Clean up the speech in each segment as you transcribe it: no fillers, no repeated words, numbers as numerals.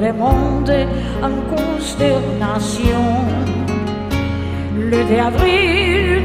le monde en consternation. Le 2 avril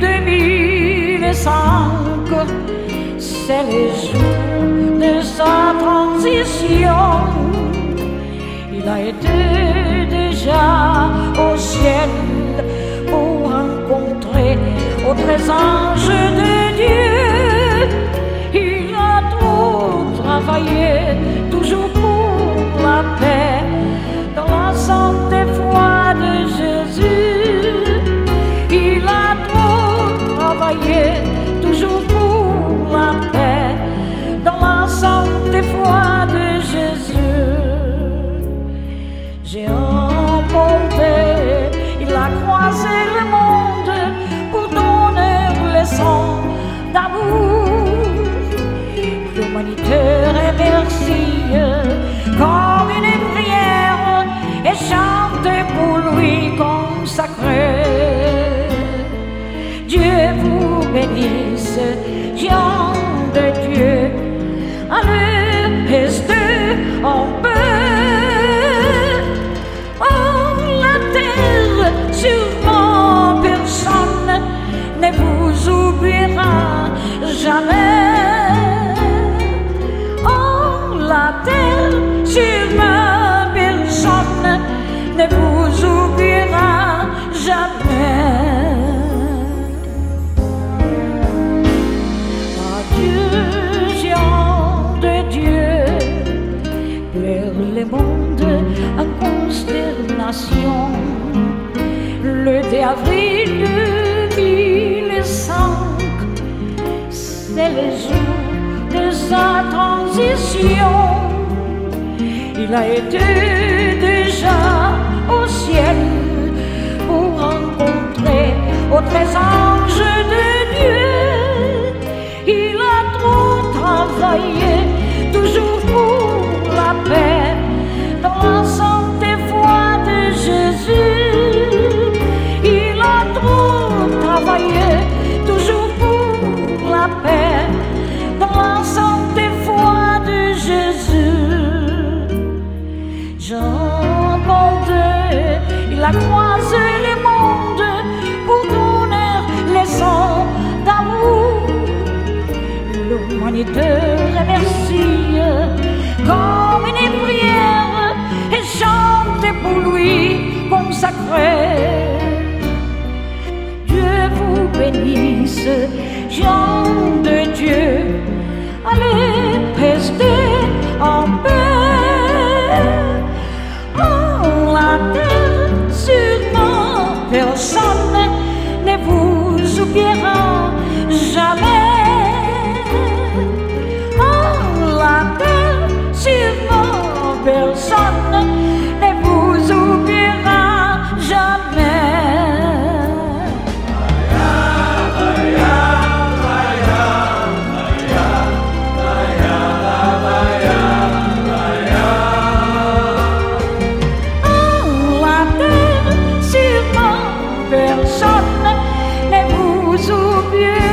2005, c'est le jour de sa transition. Il a été déjà au ciel pour rencontrer autres anges de Dieu. Il a trop travaillé, toujours pour la paix, dans la sainte foi de Jésus. Il a trop travaillé, toujours pour la paix, dans la sainte foi de Jésus. J'ai emporté, il a croisé le monde pour donner leçon d'amour. L'humanité remercie comme une prière et chante pour lui consacré. Dieu vous bénisse, gens de Dieu, allez rester en paix. Oh, la terre, sûrement personne ne vous oubliera jamais. Oh, la terre, sûrement personne ne vous oubliera jamais. Le monde en consternation. Le 2 avril 2005, c'est le jour de sa transition. Il a été déjà au ciel pour rencontrer autres anges de Dieu. Il a trop travaillé, toujours pour la paix, dans la sainte foi de Jésus. Il a trop travaillé, toujours pour la paix, dans la sainte foi de Jésus. Jean Paul II, il a croisé le monde pour donner leçon d'amour. L'humanité remercie comme une prière et chante pour lui consacré. Dieu vous bénisse, gens de Dieu, allez rester en paix. Oh, la terre, sûrement personne ne vous oubliera jamais. Personne ne vous oubliera jamais. Oh, la terre, sûrement personne ne vous oubliera.